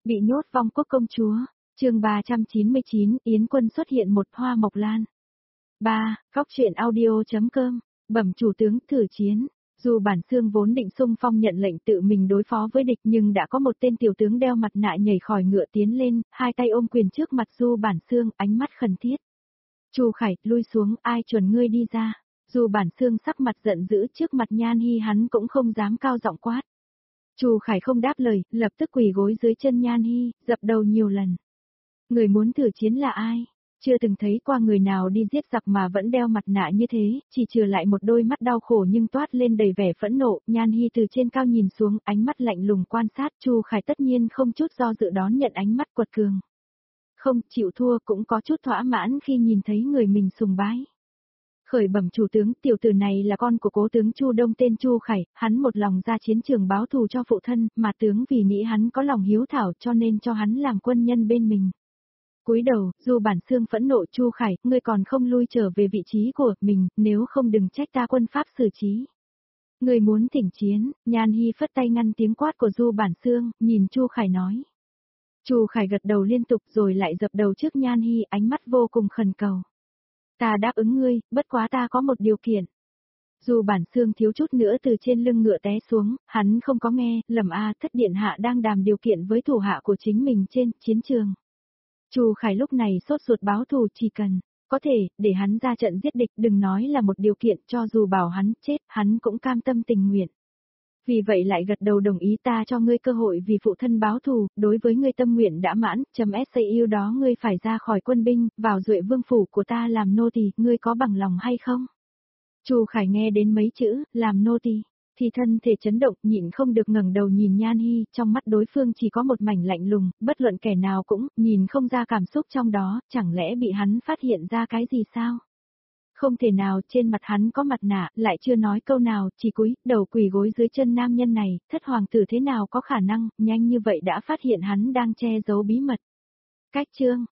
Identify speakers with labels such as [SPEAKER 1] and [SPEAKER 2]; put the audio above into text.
[SPEAKER 1] Bị nhốt vong quốc công chúa, chương 399, Yến Quân xuất hiện một hoa mộc lan. 3. Góc truyện audio.com, bẩm chủ tướng thử chiến. Dù bản xương vốn định xung phong nhận lệnh tự mình đối phó với địch nhưng đã có một tên tiểu tướng đeo mặt nạ nhảy khỏi ngựa tiến lên, hai tay ôm quyền trước mặt Du bản xương, ánh mắt khẩn thiết. Chu Khải, lui xuống, ai chuẩn ngươi đi ra. Dù bản xương sắc mặt giận dữ trước mặt Nhan Hi hắn cũng không dám cao giọng quát. Chu Khải không đáp lời, lập tức quỳ gối dưới chân Nhan Hi, dập đầu nhiều lần. Người muốn thử chiến là ai? Chưa từng thấy qua người nào đi giết giặc mà vẫn đeo mặt nạ như thế, chỉ trừ lại một đôi mắt đau khổ nhưng toát lên đầy vẻ phẫn nộ. Nhan Hi từ trên cao nhìn xuống, ánh mắt lạnh lùng quan sát. Chu Khải tất nhiên không chút do dự đón nhận ánh mắt quật cường. Không chịu thua cũng có chút thỏa mãn khi nhìn thấy người mình sùng bái. Khởi bẩm chủ tướng, tiểu tử này là con của cố tướng Chu Đông tên Chu Khải, hắn một lòng ra chiến trường báo thù cho phụ thân, mà tướng vì nghĩ hắn có lòng hiếu thảo cho nên cho hắn làm quân nhân bên mình. Cúi đầu, dù bản xương phẫn nộ, Chu Khải, ngươi còn không lui trở về vị trí của mình, nếu không đừng trách ta quân pháp xử trí. Ngươi muốn thỉnh chiến, Nhan Hi phất tay ngăn tiếng quát của Du bản xương, nhìn Chu Khải nói. Chu Khải gật đầu liên tục rồi lại dập đầu trước Nhan Hi, ánh mắt vô cùng khẩn cầu. Ta đáp ứng ngươi, bất quá ta có một điều kiện. Dù bản xương thiếu chút nữa từ trên lưng ngựa té xuống, hắn không có nghe, lầm thất điện hạ đang đàm điều kiện với thủ hạ của chính mình trên chiến trường. Chu Khải lúc này sốt ruột báo thù, chỉ cần, có thể, để hắn ra trận giết địch, đừng nói là một điều kiện, cho dù bảo hắn chết, hắn cũng cam tâm tình nguyện. Vì vậy lại gật đầu đồng ý, ta cho ngươi cơ hội vì phụ thân báo thù, đối với ngươi tâm nguyện đã mãn, yêu đó ngươi phải ra khỏi quân binh, vào Duệ Vương phủ của ta làm nô tỳ, ngươi có bằng lòng hay không? Chu Khải nghe đến mấy chữ, làm nô tỳ, thì thân thể chấn động, nhịn không được ngẩng đầu nhìn Nhan Hi, trong mắt đối phương chỉ có một mảnh lạnh lùng, bất luận kẻ nào cũng, nhìn không ra cảm xúc trong đó, chẳng lẽ bị hắn phát hiện ra cái gì sao? Không thể nào, trên mặt hắn có mặt nạ, lại chưa nói câu nào, chỉ cúi đầu quỳ gối dưới chân nam nhân này, thất hoàng tử thế nào có khả năng, nhanh như vậy đã phát hiện hắn đang che giấu bí mật. Cách chương